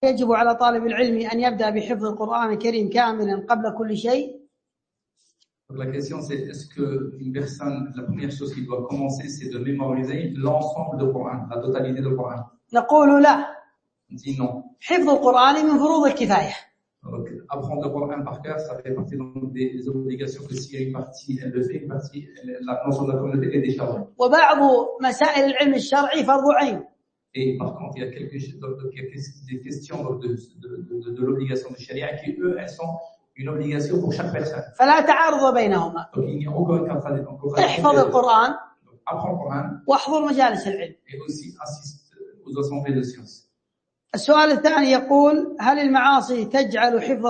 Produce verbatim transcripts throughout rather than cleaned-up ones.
يجب على طالب العلم أن يبدأ بحفظ القرآن الكريم كاملا قبل كل شيء؟ La question c'est est-ce que une personne, la première chose qu'il doit commencer c'est de mémoriser l'ensemble du Coran, la totalité du Coran. نقول لا. On dit non. حفظ القرآن من فروض الكفاية. Donc, apprendre le Coran par cœur, ça fait partie des obligations que s'il y a une partie, elle le fait, une partie, la notion de la communauté est déchargée. وبعض مسائل العلم الشرعي فرض عين. Et par contre, il y a quelques, des questions de, de, de, de, de l'obligation de charia qui, eux, elles sont une obligation pour chaque personne. فلا تعارض بينهما. Donc, il n'y a aucun contradiction. احفظ القرآن. Apprends le Coran. واحضر مجالس العلم. Et aussi assiste aux assemblées de sciences. السؤال الثاني يقول هل المعاصي تجعل حفظ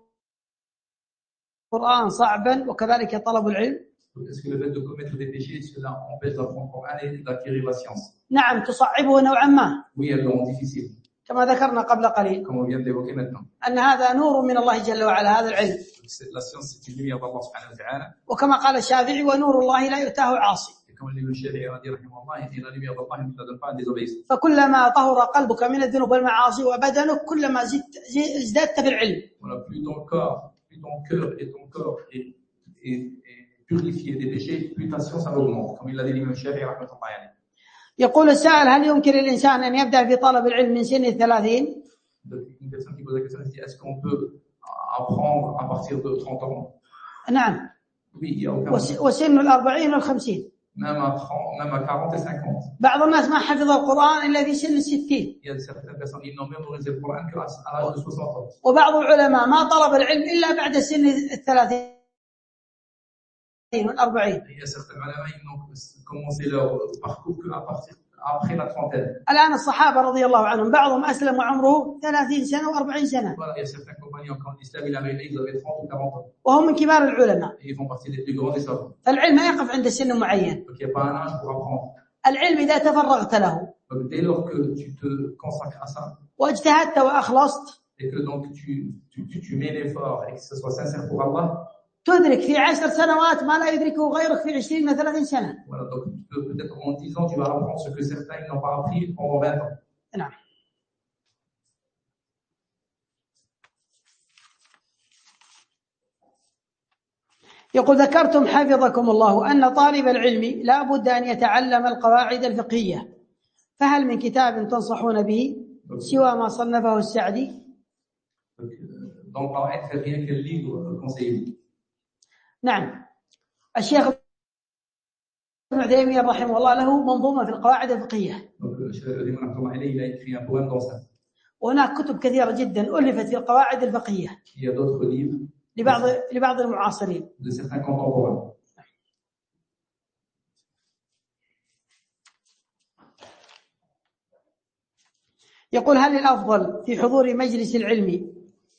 القرآن صعبا وكذلك طلب العلم؟ Est-ce que le fait de commettre des péchés, cela empêche d'apprendre le Coran et d'acquérir la science? نعم تصعبه نوعا ما. Oui, elle le rend difficile. كما ذكرنا قبل قليل. Comme on vient d'évoquer maintenant. أن هذا نور من الله جل وعلا هذا العلم. La science c'est une lumière d'Allah subhanahu wa ta'ala. وكما قال الشافعي ونور الله لا يؤتاه عاصي. Comme le Shafi'i a dit rahimahullah, et la lumière d'Allah ne la donne pas à des obéissants. فكلما طهر قلبك من الذنوب والمعاصي وبدنك كلما ازددت في العلم. Voilà, plus ton corps, plus ton cœur et ton corps est, est, est purifié des péchés, plus ta science augmente, comme il l'a dit l'imam Shafi'i rahimahullah alayhi. يقول السائل هل يمكن للإنسان أن يبدأ في طلب العلم من سن الثلاثين؟ Une personne qui pose la question, c'est est-ce qu'on peut apprendre à partir de trente ans? نعم. Oui, il y a aucun. وسن الأربعين والخمسين. Même à trente, même à quarante et cinquante. بعض الناس ما حفظ القرآن إلا في سن الستين. Il y a certaines personnes qui n'ont mémorisé le Coran qu'à l'âge de soixante ans. وبعض العلماء ما طلب العلم إلا بعد سن الثلاثين والأربعين. Il y a certains ulama qui n'ont commencé leur parcours qu'à partir après la trentaine. الآن الصحابة رضي الله عنهم بعضهم أسلم وعمره ثلاثين سنة وأربعين سنة. Voilà, il y a certains compagnons quand l'islam il est arrivé, ils avaient trente ou quarante ans. وهم من كبار العلماء. Ils font partie des plus grands des savants. العلم ما يقف عند سن معين. Donc il n'y a pas un âge pour apprendre. العلم إذا تفرغت له. Donc dès lors que tu te consacres à ça. واجتهدت وأخلصت. Et que donc tu tu tu, tu mets l'effort et que ce soit sincère pour Allah. تدرك في عشر سنوات ما لا يدركه غيرك في عشرين وثلاثين سنة. Voilà, donc peut-être en dix ans tu vas apprendre ce que certains n'ont pas appris pendant vingt ans. نعم. يقول ذكرتم حفظكم الله أن طالب العلم لا بد أن يتعلم القواعد الفقهية، فهل من كتاب تنصحون به سوى ما صنفه السعدي؟ Dans le Coran, il n'y a quel livre conseillé? نعم. الشيخ ابن تيمية رحمه الله له منظومة في القواعد الفقهية. وهناك كتب كثيرة جدا ألفت في القواعد الفقهية لبعض لبعض المعاصرين. يقول هل الأفضل في حضور مجلس العلم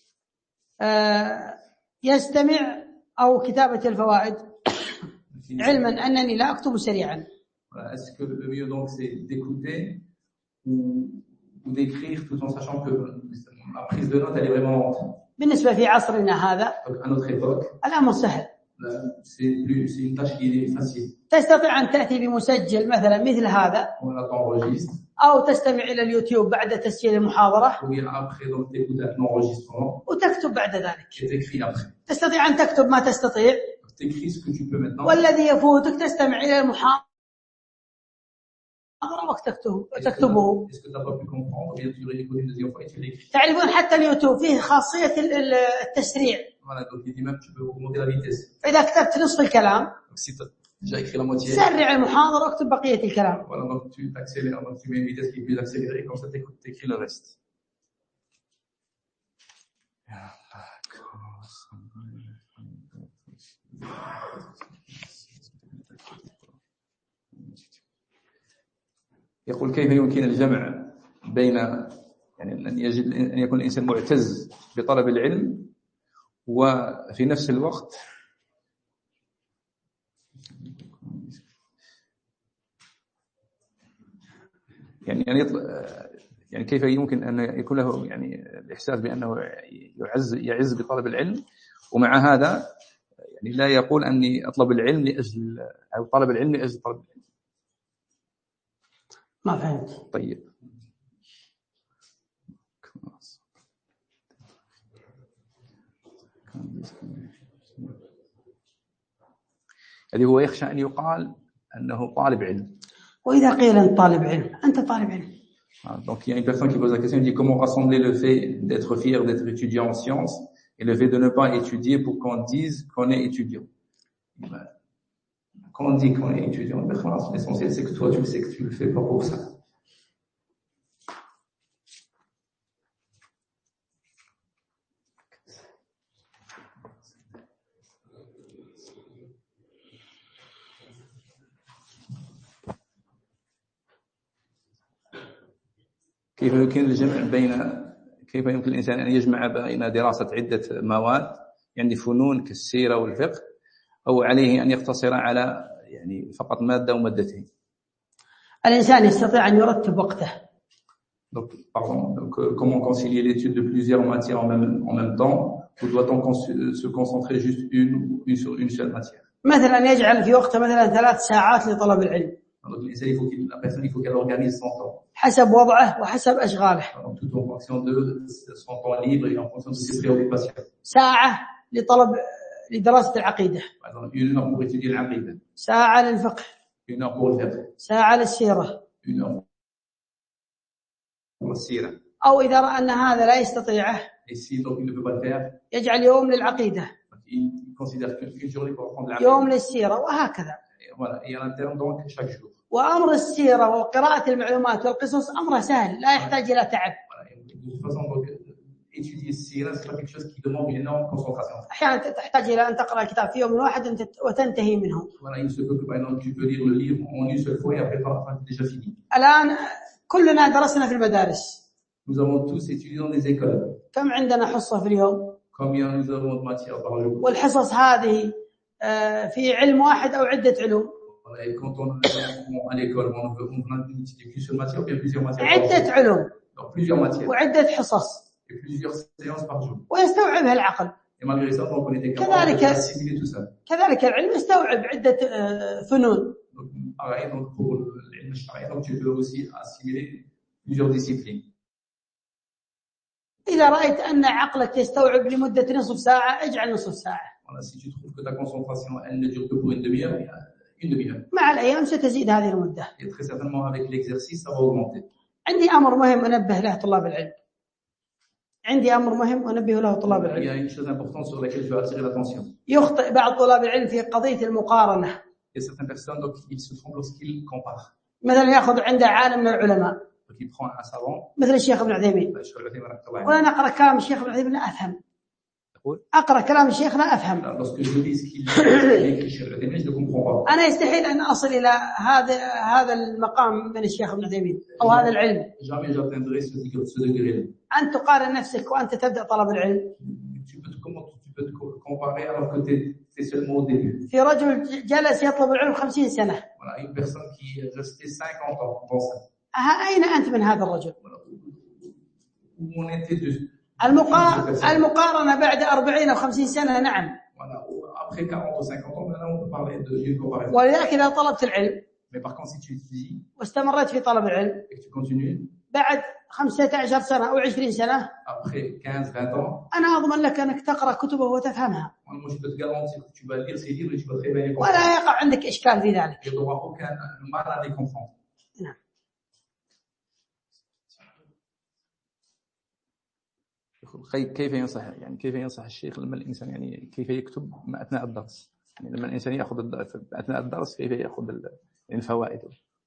يستمع أو كتابة الفوائد؟ علما أنني لا أكتب سريعا. Est-ce que le mieux donc c'est d'écouter ou, ou d'écrire tout en sachant que la prise de notes elle est vraiment lente? بالنسبة في عصرنا هذا donc à notre époque الأمر سهل. c'est plus c'est une tâche qui est facile. تستطيع أن تأتي بمسجل مثلا مثل هذا on t'enregistre أو تستمع إلى اليوتيوب بعد تسجيل المحاضرة ou après donc t'écoutes un enregistrement وتكتب بعد ذلك. et t'écris après. تستطيع أن تكتب ما تستطيع. t'écris ce que tu peux maintenant. والذي يفوتك تستمع إلى المحاضرة وقت تكتبه. تكتبه. Est-ce que t'as pas pu comprendre? Bien tu réécoutes une deuxième fois et tu l'écris. تعرفون حتى اليوتيوب فيه خاصية التسريع. Voilà donc il dit même tu peux augmenter la vitesse. فإذا كتبت نصف الكلام si tu as déjà écrit la moitié. سرع المحاضرة واكتب بقية الكلام. Voilà donc tu accélères donc tu mets une vitesse qui est plus accélérée comme ça t'écoutes t'écris le reste. يقول كيف يمكن الجمع بين يعني أن يجد أن يكون الإنسان معتز بطلب العلم وفي نفس الوقت يعني يعني يعني كيف يمكن أن يكون له يعني الإحساس بأنه يعز يعز بطلب العلم ومع هذا يعني لا يقول أني أطلب العلم لأجل أو طلب العلم لأجل طلب العلم. ما فهمت. طيب الذي هو يخشى أن يقال أنه طالب علم. وإذا قيل أنت طالب علم أنت طالب علم. Donc il y a une personne qui pose la question, il dit comment rassembler le fait d'être fier d'être étudiant en sciences et le fait de ne pas étudier pour qu'on dise qu'on est étudiant. Ben, quand on dit qu'on est étudiant, l'essentiel c'est que toi tu le sais que tu le fais pas pour ça. كيف يمكن الجمع بين كيف يمكن الإنسان أن يجمع بين دراسة عدة مواد يعني فنون كالسيرة والفقه أو عليه أن يقتصر على يعني فقط مادة ومادتين؟ الإنسان يستطيع أن يرتب وقته. Donc, pardon, donc, comment concilier l'étude de plusieurs matières en même, en même temps ou doit-on se concentrer juste une, une sur une seule matière? مثلا يجعل في وقته مثلا ثلاث ساعات لطلب العلم. Donc il faut qu'il, la personne il faut qu'elle organise son temps. حسب وضعه وحسب أشغاله. Donc tout en fonction de son temps libre et en fonction de ses préoccupations. ساعة لطلب لدراسة العقيدة. Par exemple, une heure pour étudier l'aqida. ساعة للفقه. Une heure pour le fiqh. ساعة للسيرة. Une heure pour la sira. أو إذا رأى أن هذا لا يستطيعه. Et si donc il ne peut pas le faire. يجعل يوم للعقيدة. Il considère qu'une journée pour apprendre l'aqida. يوم للسيرة وهكذا. Voilà, et à l'interne donc chaque jour. وأمر السيرة وقراءة المعلومات والقصص أمره سهل لا يحتاج إلى تعب. De toute façon donc étudier sira c'est pas quelque chose qui demande une énorme concentration. أحيانا تحتاج إلى أن تقرأ كتاب في يوم واحد وتنتهي منه. Voilà, il se peut que par exemple tu peux lire le livre en une seule fois et après tu déjà fini. الآن كلنا درسنا في المدارس. Nous avons tous étudié dans des écoles. كم عندنا حصة في اليوم؟ Combien nous avons de matières par jour? والحصص هذه في علم واحد أو عدة علوم؟ Et quand on est à l'école, on veut on étudier qu'une seule matière ou bien plusieurs matières? عدة علوم. Donc plusieurs matières. وعدة حصص. Et plusieurs séances par jour. ويستوعبها العقل. Et malgré ça, donc on était capable d'assimiler tout ça. كذلك العلم يستوعب عدة فنون. Donc pareil, donc pour l'ilm الشرعي, donc tu peux aussi assimiler plusieurs disciplines. إذا رأيت أن عقلك يستوعب لمدة نصف ساعة اجعل نصف ساعة. Voilà, si tu trouves que ta concentration elle ne dure que pour une demi-heure, une demi-heure. مع الأيام ستزيد هذه المدة. Et très certainement avec l'exercice ça va augmenter. عندي أمر مهم أنبه له طلاب العلم. عندي أمر مهم أنبه له طلاب العلم. Il y a une chose importante sur laquelle je veux attirer l'attention. يخطئ بعض طلاب العلم في قضية المقارنة. Il y a certaines personnes donc ils se trompent lorsqu'ils comparent. مثلا يأخذ عنده عالم من العلماء. Donc il prend un savant. مثل الشيخ ابن عثيمين. وأنا أقرأ كلام الشيخ ابن عثيمين لا أفهم. أقرأ كلام الشيخ لا أفهم. أنا يستحيل أن أصل إلى هذا هذا المقام من الشيخ ابن عثيمين أو هذا العلم. أنت تقارن نفسك وأنت تبدأ طلب العلم. في رجل جلس يطلب العلم خمسين سنة. أين أنت من هذا الرجل؟ المقارنة بعد أربعين أو خمسين سنة نعم. ولذلك إذا طلبت العلم واستمرت في طلب العلم بعد خمسة عشر سنة أو عشرين سنة أنا أضمن لك أنك تقرأ كتبه وتفهمها ولا يقع عندك إشكال في ذلك. نعم. كيف ينصح يعني كيف ينصح الشيخ لما الإنسان يعني كيف يكتب أثناء الدرس؟ يعني لما الإنسان يأخذ أثناء الدرس كيف يأخذ الفوائد؟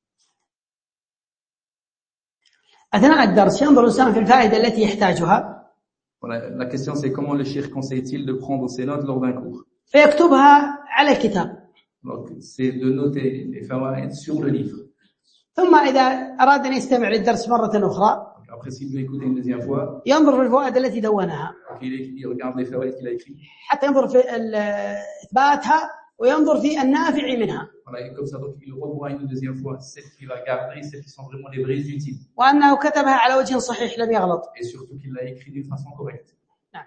أثناء الدرس ينظر الإنسان في الفائدة التي يحتاجها. La question c'est comment le cheikh conseille-t-il de prendre ses notes lors d'un cours? فيكتبها على الكتاب. Donc c'est de noter les fawaid sur le livre. ثم إذا أراد أن يستمع للدرس مرة أخرى Après, s'il veut écouter une deuxième fois, ينظر في الفوائد التي دونها. Il regarde les fawaid qu'il a écrit. حتى ينظر في إثباتها وينظر في النافع منها. Voilà, et comme ça, donc il revoit une deuxième fois celles qu'il a gardées, celles qui sont vraiment les vraies utiles. وأنه كتبها على وجه صحيح لم يغلط. Et surtout qu'il l'a écrit d'une façon correcte. نعم.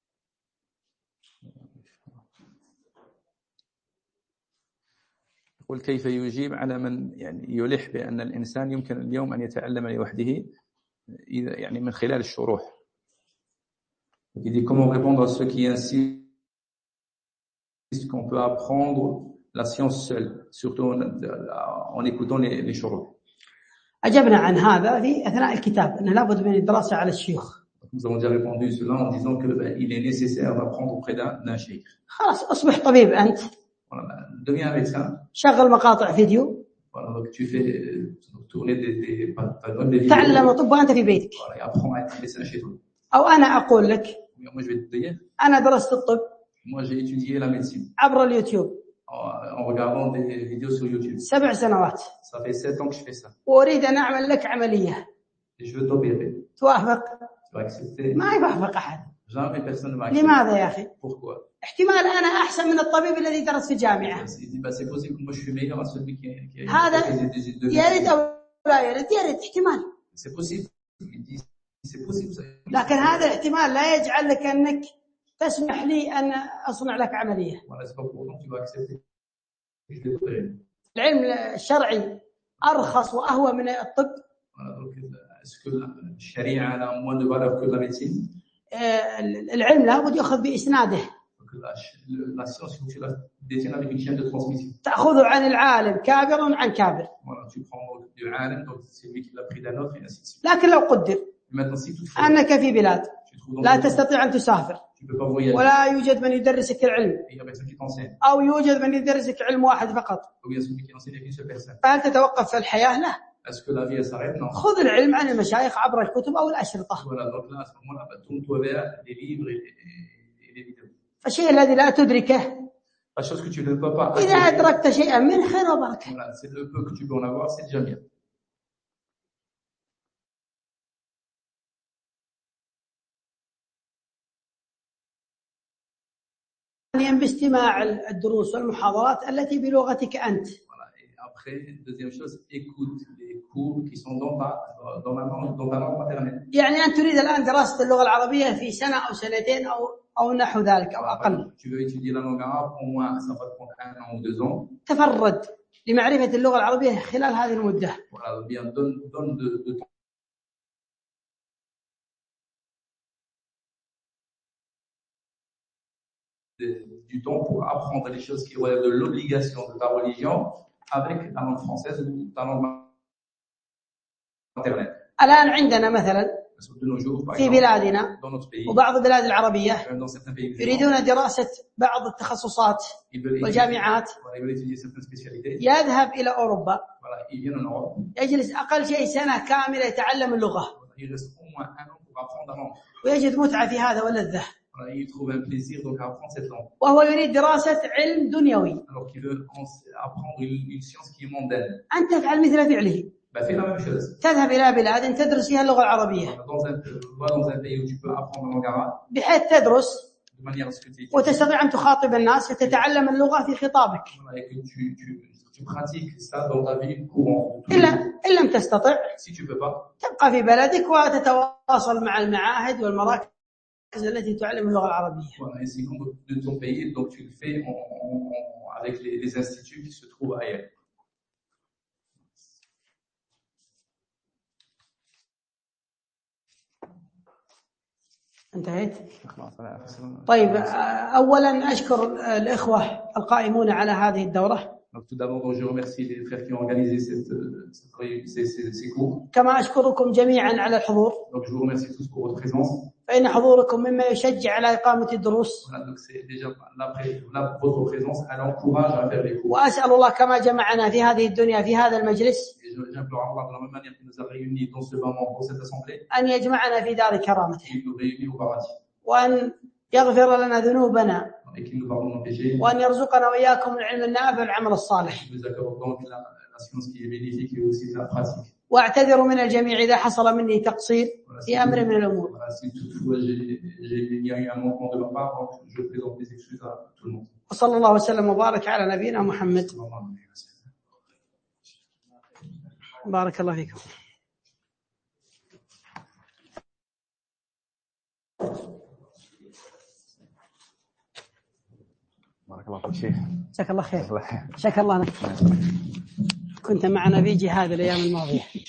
يقول يقول كيف يجيب على من يعني يلح بأن الإنسان يمكن اليوم أن يتعلم لوحده إذا يعني من خلال الشروح. Il dit comment répondre à ceux qui insistent qu'on peut apprendre la science seule, surtout en, en écoutant les, les شروح. أجبنا عن هذا في أثناء الكتاب أنه لابد من الدراسة على الشيوخ. Nous avons déjà répondu cela en disant que ben, il est nécessaire d'apprendre auprès d'un cheikh. خلاص أصبح طبيب أنت. Voilà, ben, deviens un médecin. شغل مقاطع فيديو. Voilà, donc tu fais tourner des des pas des vidéos. تعلم الطب وأنت في بيتك. Voilà, et apprends à être médecin chez toi. أو أنا أقول لك. Moi je vais te dire. أنا درست الطب. Moi j'ai étudié la médecine. عبر اليوتيوب. En regardant des vidéos sur YouTube. سبع سنوات. Ça fait sept ans que je fais ça. وأريد أن أعمل لك عملية. Et je veux t'opérer. توافق؟ Tu vas accepter? ما يوافق أحد. Jamais personne ne va accepter. لماذا يا أخي؟ Pourquoi? احتمال أنا أحسن من الطبيب الذي درس في جامعة. C'est possible que moi je suis meilleur à celui qui qui هذا يريد أو لا يريد يريد احتمال. C'est possible. C'est possible. لكن هذا الاحتمال لا يجعل لك أنك تسمح لي أن أصنع لك عملية. العلم الشرعي أرخص وأهوى من الطب. العلم لابد يأخذ بإسناده. تأخذه عن العالم كابر عن كابر. لكن لو قدر أنك في بلاد لا تستطيع أن تسافر ولا يوجد من يدرسك العلم أو يوجد من يدرسك علم واحد فقط، فهل تتوقف في الحياة؟ لا. خذ العلم عن المشايخ عبر الكتب أو الأشرطة. فالشيء الذي لا تدركه إذا أدركت شيئا منه خير وبركة. باستماع الدروس والمحاضرات التي بلغتك أنت. يعني أن تريد الآن دراسة اللغة العربية في سنة أو سنتين أو أو نحو ذلك أو أقل. تفرد لمعرفة اللغة العربية خلال هذه المدة. du temps pour apprendre les choses qui relèvent de l'obligation de ta religion avec la langue française ou ta langue maternelle. الآن عندنا مثلا في بلادنا وبعض البلاد العربية يريدون دراسة بعض التخصصات والجامعات، يذهب إلى أوروبا يجلس أقل شيء سنة كاملة يتعلم اللغة ويجد متعة في هذا ولذة، il trouve un plaisir donc à apprendre cette langue. وهو يريد دراسة علم دنيوي. Alors qu'il veut apprendre une, une science qui est mondaine. أنت تفعل مثل فعله. Bah fais la même chose. تذهب إلى بلاد تدرس فيها اللغة العربية. Dans un dans un pays où tu peux apprendre la langue arabe. بحيث تدرس. De manière à ce que tu وتستطيع أن تخاطب الناس وتتعلم اللغة في خطابك. Et que tu tu tu pratiques ça dans ta vie courante. إلا إن لم تستطع. Si tu peux pas. تبقى في بلدك وتتواصل مع المعاهد والمراكز التي تعلم اللغة العربية. Voilà, et c'est comme de ton pays, donc tu le fais en, en, avec les, les instituts qui se trouvent ailleurs. انتهيت؟ طيب أولا أشكر الإخوة القائمون على هذه الدورة. Donc tout d'abord, je remercie les frères qui ont organisé cette, cette, ces, ces, ces cours. كما أشكركم جميعا على الحضور. Donc je vous remercie tous pour votre présence. فإن حضوركم مما يشجع على إقامة الدروس. Voilà, donc c'est déjà la, la, votre présence, elle encourage à faire les cours. وأسأل الله كما جمعنا في هذه الدنيا في هذا المجلس. J'implore Allah de la même manière qu'il nous a réunis dans ce moment, dans cette assemblée. أن يجمعنا في دار كرامته. Il nous réunit au paradis. وأن يغفر لنا ذنوبنا. Et qu'il nous pardonne nos péchés. وأن يرزقنا وإياكم العلم النافع والعمل الصالح. Il nous accorde donc la, la science qui est bénéfique et aussi la pratique. واعتذر من الجميع إذا حصل مني تقصير في أمر من الأمور. وصلى الله وسلم وبارك على نبينا محمد. بارك الله فيكم. بارك الله فيك شيخ. جزاك الله خير. شكر الله لك. كنت معنا في جهاد الأيام الماضية.